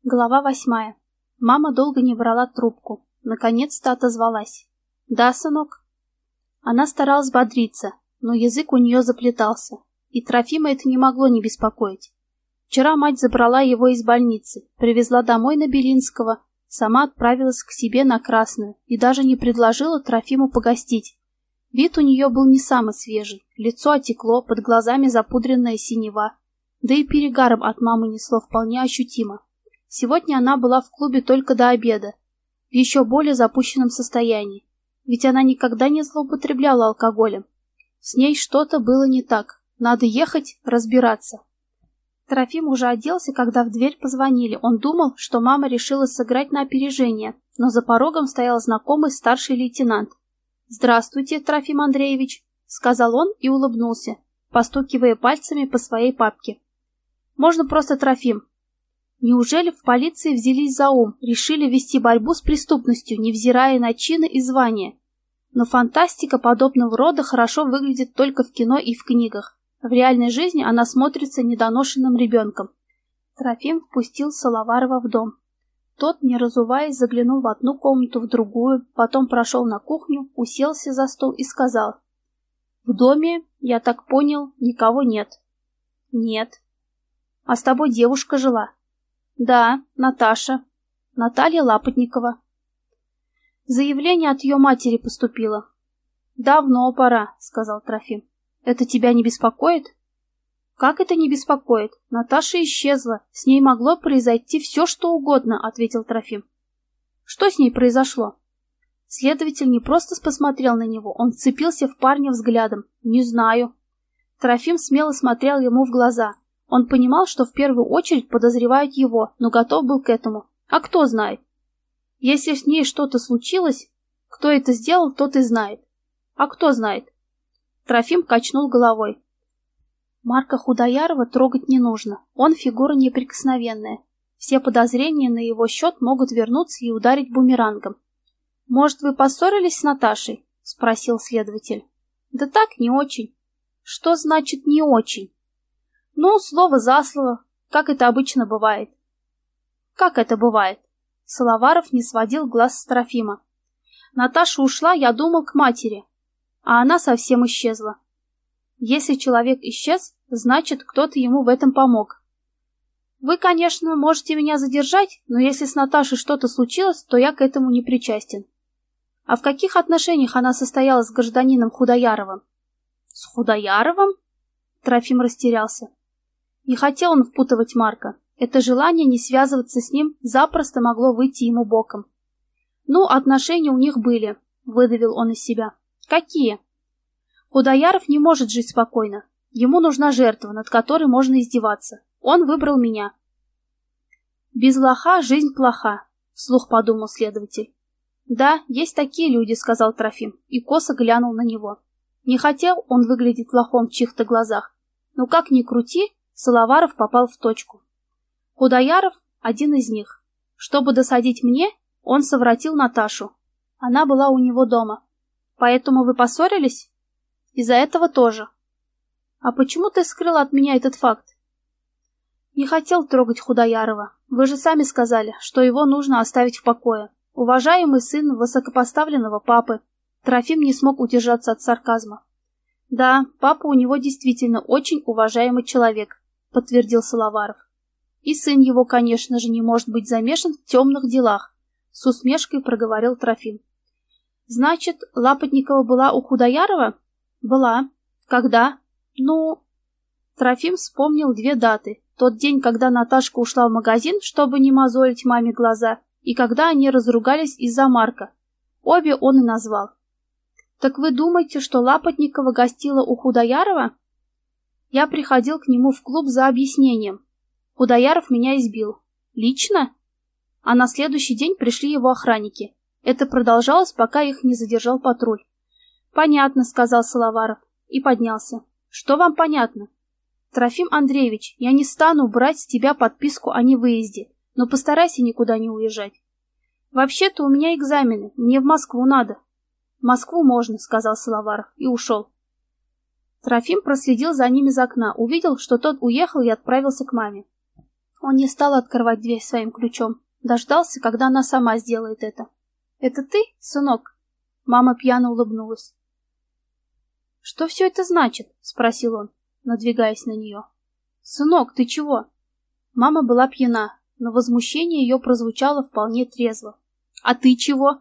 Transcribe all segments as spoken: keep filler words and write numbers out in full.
Глава восьмая. Мама долго не брала трубку. Наконец-то отозвалась. «Да, сынок?» Она старалась бодриться, но язык у нее заплетался, и Трофима это не могло не беспокоить. Вчера мать забрала его из больницы, привезла домой на Белинского, сама отправилась к себе на Красную и даже не предложила Трофиму погостить. Вид у нее был не самый свежий, лицо отекло, под глазами запудренная синева, да и перегаром от мамы несло вполне ощутимо. Сегодня она была в клубе только до обеда, в еще более запущенном состоянии, ведь она никогда не злоупотребляла алкоголем. С ней что-то было не так, надо ехать разбираться. Трофим уже оделся, когда в дверь позвонили. Он думал, что мама решила сыграть на опережение, но за порогом стоял знакомый старший лейтенант. «Здравствуйте, Трофим Андреевич», — сказал он и улыбнулся, постукивая пальцами по своей папке. «Можно просто Трофим». Неужели в полиции взялись за ум, решили вести борьбу с преступностью, невзирая на чины и звания? Но фантастика подобного рода хорошо выглядит только в кино и в книгах. В реальной жизни она смотрится недоношенным ребенком. Трофим впустил Салаварова в дом. Тот, не разуваясь, заглянул в одну комнату, в другую, потом прошел на кухню, уселся за стол и сказал: «В доме, я так понял, никого нет». «Нет». «А с тобой девушка жила?» «Да, Наташа. Наталья Лапотникова». «Заявление от ее матери поступило». «Давно пора», — сказал Трофим. «Это тебя не беспокоит?» «Как это не беспокоит? Наташа исчезла. С ней могло произойти все, что угодно», — ответил Трофим. «Что с ней произошло?» Следователь не просто посмотрел на него, он вцепился в парня взглядом. «Не знаю». Трофим смело смотрел ему в глаза. Он понимал, что в первую очередь подозревают его, но готов был к этому. А кто знает? Если с ней что-то случилось, кто это сделал, тот и знает. А кто знает? Трофим качнул головой. Марка Худоярова трогать не нужно. Он фигура неприкосновенная. Все подозрения на его счет могут вернуться и ударить бумерангом. «Может, вы поссорились с Наташей?» — спросил следователь. «Да так, не очень». «Что значит «не очень»?» «Ну, слово за слово, как это обычно бывает». «Как это бывает?» Салаваров не сводил глаз с Трофима. «Наташа ушла, я думал, к матери, а она совсем исчезла. Если человек исчез, значит, кто-то ему в этом помог. Вы, конечно, можете меня задержать, но если с Наташей что-то случилось, то я к этому не причастен». «А в каких отношениях она состояла с гражданином Худояровым?» «С Худояровым?» Трофим растерялся. Не хотел он впутывать Марка. Это желание не связываться с ним запросто могло выйти ему боком. «Ну, отношения у них были», — выдавил он из себя. «Какие?» «Худояров не может жить спокойно. Ему нужна жертва, над которой можно издеваться. Он выбрал меня». «Без лоха жизнь плоха», — вслух подумал следователь. «Да, есть такие люди», — сказал Трофим, и косо глянул на него. Не хотел он выглядеть лохом в чьих-то глазах, но как ни крути, Салаваров попал в точку. Худояров — один из них. Чтобы досадить мне, он совратил Наташу. Она была у него дома. Поэтому вы поссорились? Из-за этого тоже. А почему ты скрыл от меня этот факт? Не хотел трогать Худоярова. Вы же сами сказали, что его нужно оставить в покое. Уважаемый сын высокопоставленного папы. Трофим не смог удержаться от сарказма. Да, папа у него действительно очень уважаемый человек, подтвердил Салаваров. И сын его, конечно же, не может быть замешан в темных делах, с усмешкой проговорил Трофим. Значит, Лапотникова была у Худоярова? Была. Когда? Ну... Трофим вспомнил две даты. Тот день, когда Наташка ушла в магазин, чтобы не мозолить маме глаза, и когда они разругались из-за Марка. Обе он и назвал. Так вы думаете, что Лапотникова гостила у Худоярова? Я приходил к нему в клуб за объяснением. Худояров меня избил. Лично? А на следующий день пришли его охранники. Это продолжалось, пока их не задержал патруль. Понятно, сказал Салаваров и поднялся. Что вам понятно? Трофим Андреевич, я не стану брать с тебя подписку о невыезде, но постарайся никуда не уезжать. Вообще-то у меня экзамены, мне в Москву надо. В Москву можно, сказал Салаваров и ушел. Трофим проследил за ним из окна, увидел, что тот уехал и отправился к маме. Он не стал открывать дверь своим ключом. Дождался, когда она сама сделает это. «Это ты, сынок?» Мама пьяно улыбнулась. «Что все это значит?» — спросил он, надвигаясь на нее. «Сынок, ты чего?» Мама была пьяна, но возмущение ее прозвучало вполне трезво. «А ты чего?»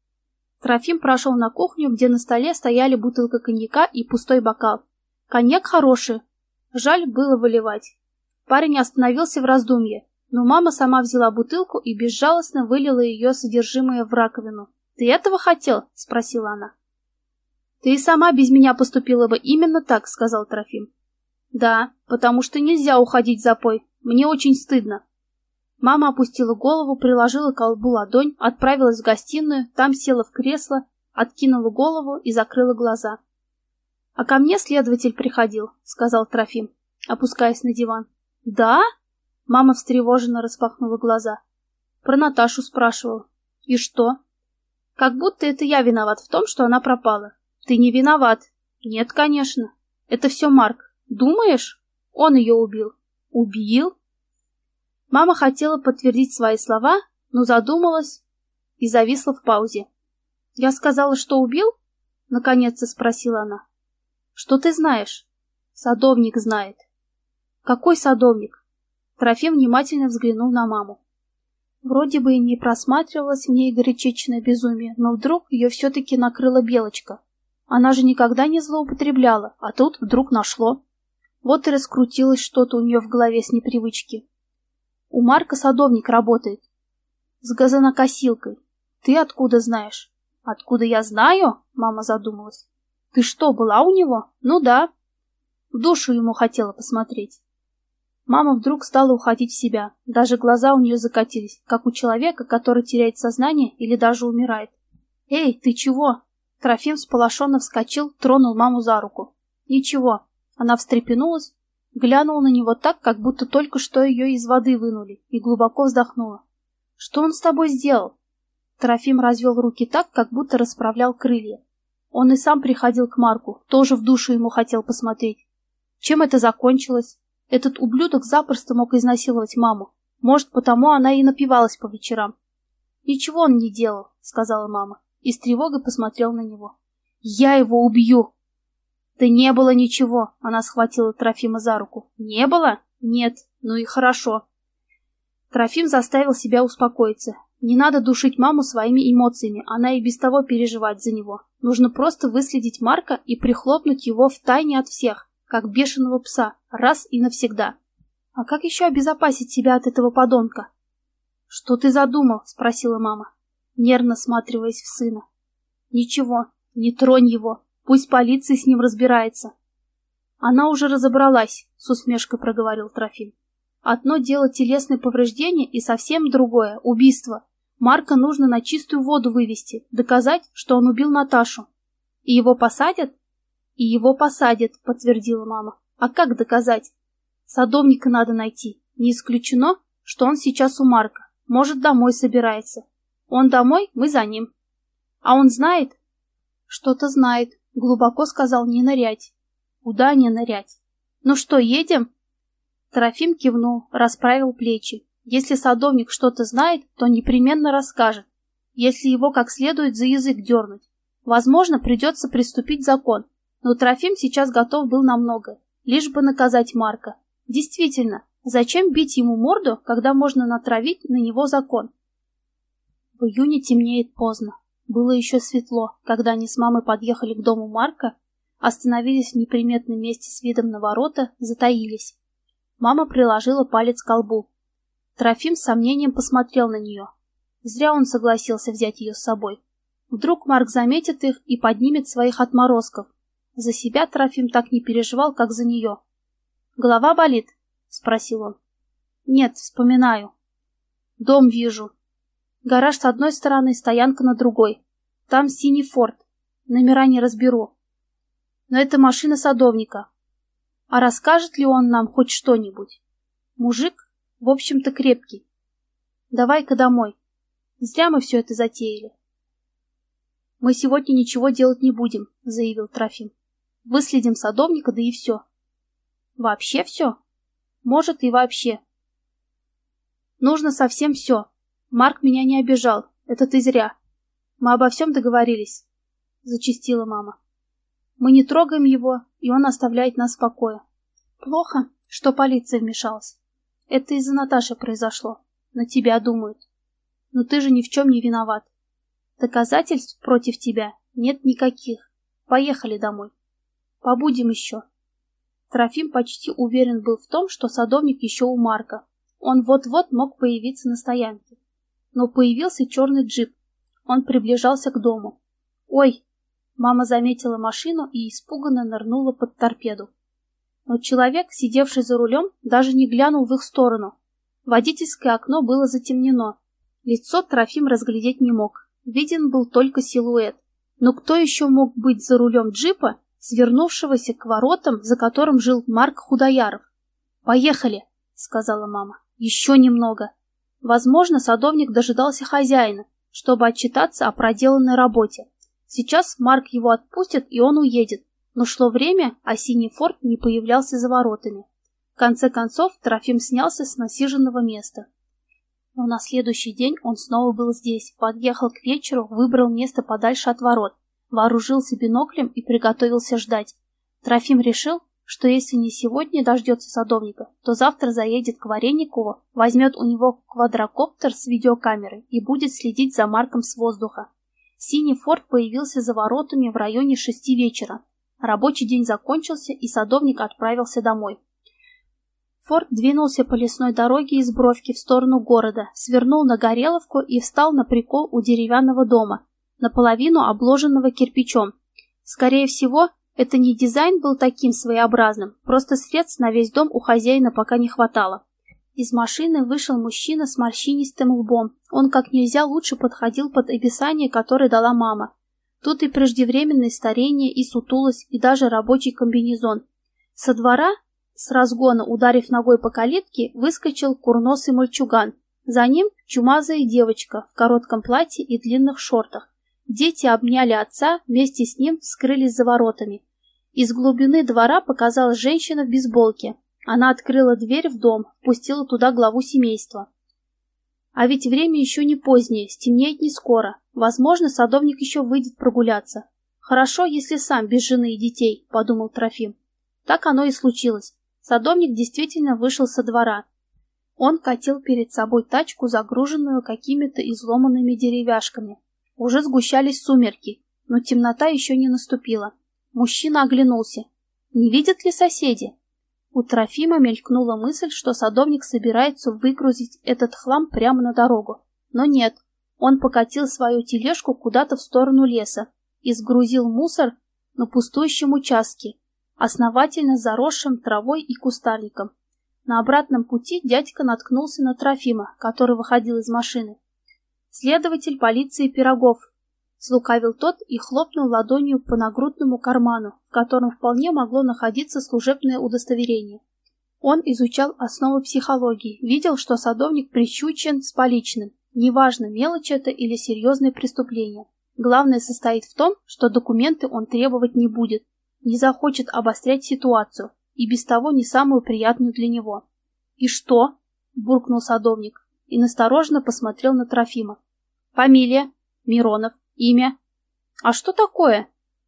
Трофим прошел на кухню, где на столе стояли бутылка коньяка и пустой бокал. Коньяк хороший. Жаль было выливать. Парень остановился в раздумье, но мама сама взяла бутылку и безжалостно вылила ее содержимое в раковину. «Ты этого хотел?» — спросила она. «Ты и сама без меня поступила бы именно так», — сказал Трофим. «Да, потому что нельзя уходить в запой. Мне очень стыдно». Мама опустила голову, приложила к колбу ладонь, отправилась в гостиную, там села в кресло, откинула голову и закрыла глаза. «А ко мне следователь приходил», — сказал Трофим, опускаясь на диван. «Да?» — мама встревоженно распахнула глаза. «Про Наташу спрашивал». «И что?» «Как будто это я виноват в том, что она пропала». «Ты не виноват». «Нет, конечно. Это все Марк. Думаешь? Он ее убил». «Убил?» Мама хотела подтвердить свои слова, но задумалась и зависла в паузе. «Я сказала, что убил?» — наконец-то спросила она. «Что ты знаешь?» «Садовник знает». «Какой садовник?» Трофим внимательно взглянул на маму. Вроде бы и не просматривалось в ней горячечное безумие, но вдруг ее все-таки накрыла Белочка. Она же никогда не злоупотребляла, а тут вдруг нашло. Вот и раскрутилось что-то у нее в голове с непривычки. «У Марка садовник работает. С газонокосилкой. Ты откуда знаешь?» «Откуда я знаю?» — мама задумалась. «Ты что, была у него?» «Ну да». В душу ему хотела посмотреть. Мама вдруг стала уходить в себя. Даже глаза у нее закатились, как у человека, который теряет сознание или даже умирает. «Эй, ты чего?» Трофим сполошенно вскочил, тронул маму за руку. «Ничего». Она встрепенулась, глянула на него так, как будто только что ее из воды вынули, и глубоко вздохнула. «Что он с тобой сделал?» Трофим развел руки так, как будто расправлял крылья. Он и сам приходил к Марку, тоже в душу ему хотел посмотреть. Чем это закончилось? Этот ублюдок запросто мог изнасиловать маму. Может, потому она и напивалась по вечерам. «Ничего он не делал», — сказала мама, и с тревогой посмотрел на него. «Я его убью!» «Да не было ничего», — она схватила Трофима за руку. «Не было? Нет. Ну и хорошо». Трофим заставил себя успокоиться. Не надо душить маму своими эмоциями, она и без того переживает за него. Нужно просто выследить Марка и прихлопнуть его втайне от всех, как бешеного пса, раз и навсегда. А как еще обезопасить себя от этого подонка? «Что ты задумал?» — спросила мама, нервно всматриваясь в сына. «Ничего, не тронь его. Пусть полиция с ним разбирается». «Она уже разобралась», — с усмешкой проговорил Трофим. «Одно дело телесные повреждения и совсем другое — убийство. Марка нужно на чистую воду вывести, доказать, что он убил Наташу. И его посадят?» «И его посадят», — подтвердила мама. «А как доказать?» «Садовника надо найти. Не исключено, что он сейчас у Марка. Может, домой собирается. Он домой, мы за ним». «А он знает?» «Что-то знает», — глубоко сказал не нырять. «Куда не нырять?» «Ну что, едем?» Трофим кивнул, расправил плечи. Если садовник что-то знает, то непременно расскажет. Если его как следует за язык дернуть. Возможно, придется приступить закон. Но Трофим сейчас готов был на многое, лишь бы наказать Марка. Действительно, зачем бить ему морду, когда можно натравить на него закон? В июне темнеет поздно. Было еще светло, когда они с мамой подъехали к дому Марка, остановились в неприметном месте с видом на ворота, затаились. Мама приложила палец к колбу. Трофим с сомнением посмотрел на нее. Зря он согласился взять ее с собой. Вдруг Марк заметит их и поднимет своих отморозков. За себя Трофим так не переживал, как за нее. «Голова болит?» — спросил он. «Нет, вспоминаю. Дом вижу. Гараж с одной стороны, стоянка на другой. Там синий форт. Номера не разберу. Но это машина садовника. А расскажет ли он нам хоть что-нибудь? Мужик, в общем-то, крепкий. Давай-ка домой. Зря мы все это затеяли». «Мы сегодня ничего делать не будем», — заявил Трофим. «Выследим садовника, да и все». «Вообще все?» «Может, и вообще». Нужно совсем все. Марк меня не обижал. Это ты зря. Мы обо всем договорились, зачастила мама. Мы не трогаем его, и он оставляет нас в покое. Плохо, что полиция вмешалась. Это из-за Наташи произошло. На тебя думают. Но ты же ни в чем не виноват. Доказательств против тебя нет никаких. Поехали домой. Побудем еще. Трофим почти уверен был в том, что садовник еще у Марка. Он вот-вот мог появиться на стоянке. Но появился черный джип. Он приближался к дому. «Ой!» Мама заметила машину и испуганно нырнула под торпеду. Но человек, сидевший за рулем, даже не глянул в их сторону. Водительское окно было затемнено. Лицо Трофим разглядеть не мог. Виден был только силуэт. Но кто еще мог быть за рулем джипа, свернувшегося к воротам, за которым жил Марк Худояров? «Поехали!» — сказала мама. «Еще немного». Возможно, садовник дожидался хозяина, чтобы отчитаться о проделанной работе. Сейчас Марк его отпустит, и он уедет. Но шло время, а синий форт не появлялся за воротами. В конце концов, Трофим снялся с насиженного места. Но на следующий день он снова был здесь, подъехал к вечеру, выбрал место подальше от ворот, вооружился биноклем и приготовился ждать. Трофим решил, что если не сегодня дождется садовника, то завтра заедет к Вареникову, возьмет у него квадрокоптер с видеокамерой и будет следить за Марком с воздуха. Синий форт появился за воротами в районе шести вечера. Рабочий день закончился, и садовник отправился домой. Форд двинулся по лесной дороге из Бровки в сторону города, свернул на Гореловку и встал на прикол у деревянного дома, наполовину обложенного кирпичом. Скорее всего, это не дизайн был таким своеобразным, просто средств на весь дом у хозяина пока не хватало. Из машины вышел мужчина с морщинистым лбом. Он как нельзя лучше подходил под описание, которое дала мама. Тут и преждевременное старение, и сутулость, и даже рабочий комбинезон. Со двора, с разгона ударив ногой по калитке, выскочил курносый мальчуган. За ним чумазая девочка в коротком платье и длинных шортах. Дети обняли отца, вместе с ним скрылись за воротами. Из глубины двора показалась женщина в бейсболке. Она открыла дверь в дом, впустила туда главу семейства. А ведь время еще не позднее, стемнеет не скоро. Возможно, садовник еще выйдет прогуляться. Хорошо, если сам, без жены и детей, подумал Трофим. Так оно и случилось. Садовник действительно вышел со двора. Он катил перед собой тачку, загруженную какими-то изломанными деревяшками. Уже сгущались сумерки, но темнота еще не наступила. Мужчина оглянулся. Не видят ли соседи? У Трофима мелькнула мысль, что садовник собирается выгрузить этот хлам прямо на дорогу. Но нет, он покатил свою тележку куда-то в сторону леса и сгрузил мусор на пустующем участке, основательно заросшим травой и кустарником. На обратном пути дядька наткнулся на Трофима, который выходил из машины. «Следователь полиции Пирогов», — слукавил тот и хлопнул ладонью по нагрудному карману, в котором вполне могло находиться служебное удостоверение. Он изучал основы психологии, видел, что садовник прищучен с поличным. Неважно, мелочь это или серьезное преступление. Главное состоит в том, что документы он требовать не будет, не захочет обострять ситуацию, и без того не самую приятную для него. «И что?» — буркнул садовник и настороженно посмотрел на Трофима. «Фамилия? Миронов. Имя?» «А что такое?»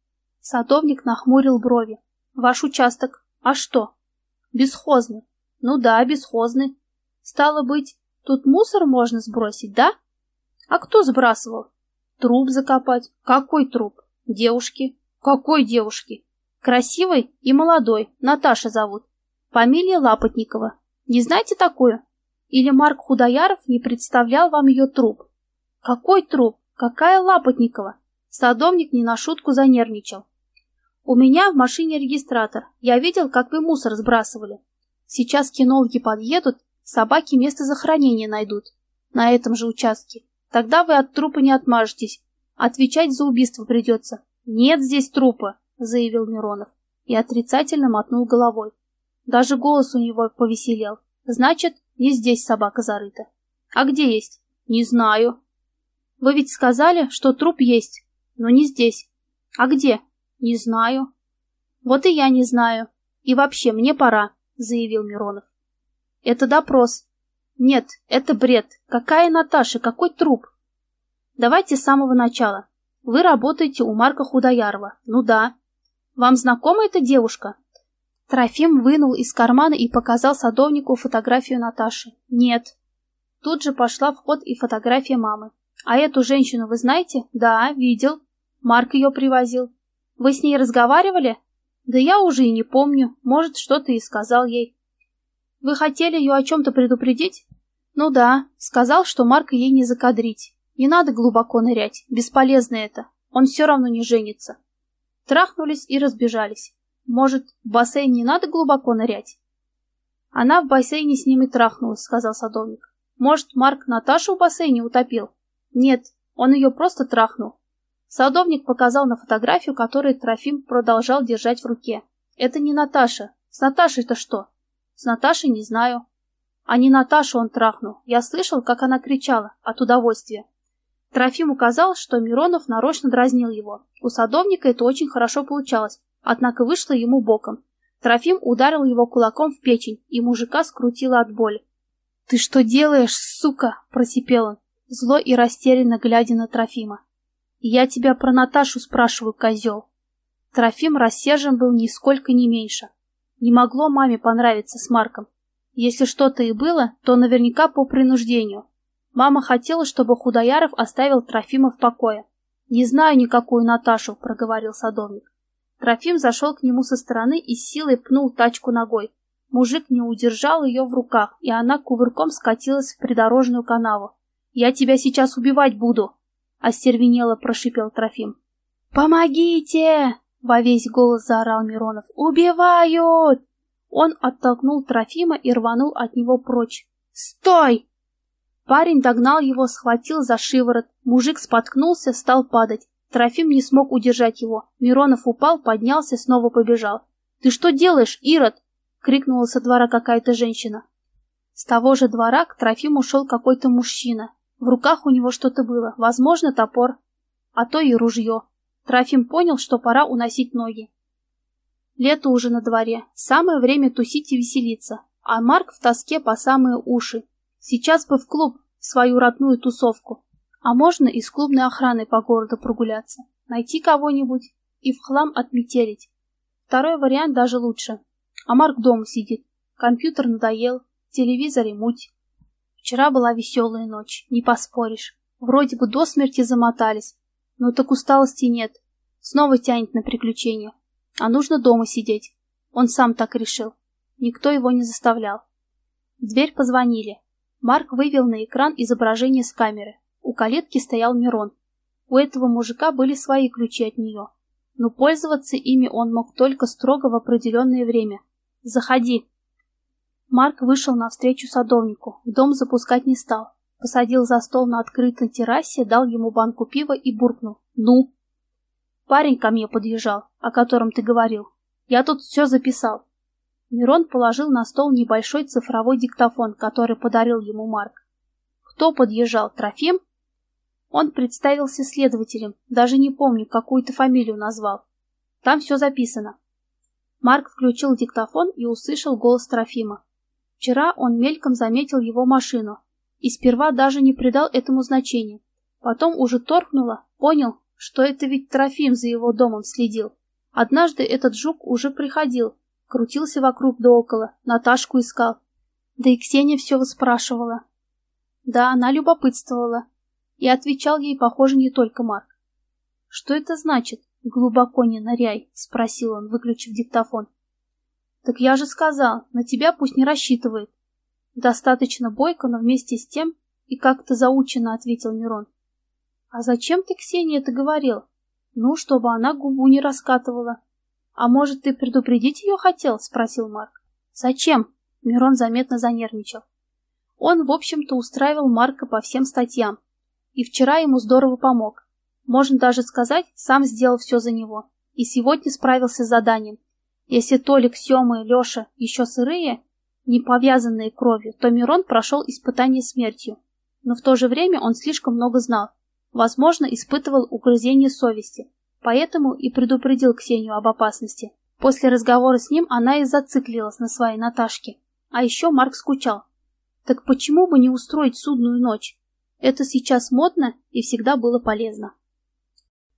Садовник нахмурил брови. «Ваш участок. А что?» «Бесхозный». «Ну да, бесхозный. Стало быть, тут мусор можно сбросить, да?» «А кто сбрасывал?» «Труп закопать». «Какой труп?» «Девушки». «Какой девушки?» «Красивой и молодой. Наташа зовут. Фамилия Лапотникова. Не знаете такую? Или Марк Худояров не представлял вам ее труп?» «Какой труп? Какая Лапотникова?» Садовник не на шутку занервничал. «У меня в машине регистратор. Я видел, как вы мусор сбрасывали. Сейчас кинологи подъедут, собаки место захоронения найдут. На этом же участке. Тогда вы от трупа не отмажетесь. Отвечать за убийство придется». «Нет здесь трупа», — заявил Миронов и отрицательно мотнул головой. Даже голос у него повеселел. «Значит, не здесь собака зарыта». «А где есть?» «Не знаю». «Вы ведь сказали, что труп есть, но не здесь». «А где?» «Не знаю». «Вот и я не знаю. И вообще, мне пора», — заявил Миронов. «Это допрос». Нет, это бред. Какая Наташа, какой труп? Давайте с самого начала. Вы работаете у Марка Худоярова. Ну да. Вам знакома эта девушка? Трофим вынул из кармана и показал садовнику фотографию Наташи. Нет. Тут же пошла в ход и фотография мамы. А эту женщину вы знаете? Да, видел. Марк ее привозил. Вы с ней разговаривали? Да я уже и не помню. Может, что-то и сказал ей. Вы хотели ее о чем-то предупредить? Ну да. Сказал, что Марка ей не закадрить. Не надо глубоко нырять. Бесполезно это. Он все равно не женится. Трахнулись и разбежались. Может, в бассейн не надо глубоко нырять? Она в бассейне с ними трахнулась, сказал садовник. Может, Марк Наташу в бассейне утопил? Нет, он ее просто трахнул. Садовник показал на фотографию, которую Трофим продолжал держать в руке. Это не Наташа. С Наташей-то что? С Наташей не знаю. А не Наташу он трахнул. Я слышал, как она кричала от удовольствия. Трофим указал, что Миронов нарочно дразнил его. У садовника это очень хорошо получалось, однако вышло ему боком. Трофим ударил его кулаком в печень, и мужика скрутило от боли. «Ты что делаешь, сука?» – просипел он, зло и растерянно глядя на Трофима. «Я тебя про Наташу спрашиваю, козел». Трофим рассержен был нисколько не меньше. Не могло маме понравиться с Марком. Если что-то и было, то наверняка по принуждению. Мама хотела, чтобы Худояров оставил Трофима в покое. «Не знаю никакую Наташу», — проговорил садовник. Трофим зашел к нему со стороны и с силой пнул тачку ногой. Мужик не удержал ее в руках, и она кувырком скатилась в придорожную канаву. «Я тебя сейчас убивать буду!» — остервенело прошипел Трофим. «Помогите!» — во весь голос заорал Миронов. «Убивают!» Он оттолкнул Трофима и рванул от него прочь. «Стой!» Парень догнал его, схватил за шиворот. Мужик споткнулся, стал падать. Трофим не смог удержать его. Миронов упал, поднялся, снова побежал. «Ты что делаешь, Ирод?» — крикнула со двора какая-то женщина. С того же двора к Трофиму шел какой-то мужчина. В руках у него что-то было, возможно, топор, а то и ружье. Трофим понял, что пора уносить ноги. Лето уже на дворе, самое время тусить и веселиться, а Марк в тоске по самые уши. Сейчас бы в клуб, в свою родную тусовку. А можно и с клубной охраной по городу прогуляться, найти кого-нибудь и в хлам отметелить. Второй вариант даже лучше. А Марк дома сидит, компьютер надоел, в телевизоре муть. Вчера была веселая ночь, не поспоришь. Вроде бы до смерти замотались, но так усталости нет. Снова тянет на приключения. А нужно дома сидеть. Он сам так решил. Никто его не заставлял. В дверь позвонили. Марк вывел на экран изображение с камеры. У калитки стоял Мирон. У этого мужика были свои ключи от нее. Но пользоваться ими он мог только строго в определенное время. «Заходи». Марк вышел навстречу садовнику. В дом запускать не стал. Посадил за стол на открытой террасе, дал ему банку пива и буркнул. «Ну?» «Парень ко мне подъезжал, о котором ты говорил. Я тут все записал». Мирон положил на стол небольшой цифровой диктофон, который подарил ему Марк. «Кто подъезжал, Трофим?» Он представился следователем, даже не помню, какую-то фамилию назвал. Там все записано. Марк включил диктофон и услышал голос Трофима. Вчера он мельком заметил его машину и сперва даже не придал этому значения. Потом уже торкнуло, понял, что это ведь Трофим за его домом следил. Однажды этот жук уже приходил, крутился вокруг да около, Наташку искал. Да и Ксения все выспрашивала. Да, она любопытствовала. И отвечал ей, похоже, не только Марк. «Что это значит? Глубоко не ныряй», — спросил он, выключив диктофон. «Так я же сказал, на тебя пусть не рассчитывает». Достаточно бойко, но вместе с тем и как-то заученно ответил Мирон. «А зачем ты, Ксении, это говорил?» «Ну, чтобы она губу не раскатывала». «А может, ты предупредить ее хотел?» — спросил Марк. «Зачем?» — Мирон заметно занервничал. Он, в общем-то, устраивал Марка по всем статьям. И вчера ему здорово помог. Можно даже сказать, сам сделал все за него. И сегодня справился с заданием. Если Толик, Сема и Леша еще сырые, не повязанные кровью, то Мирон прошел испытание смертью. Но в то же время он слишком много знал. Возможно, испытывал угрызение совести. Поэтому и предупредил Ксению об опасности. После разговора с ним она и зациклилась на своей Наташке. А еще Марк скучал. Так почему бы не устроить судную ночь? Это сейчас модно и всегда было полезно.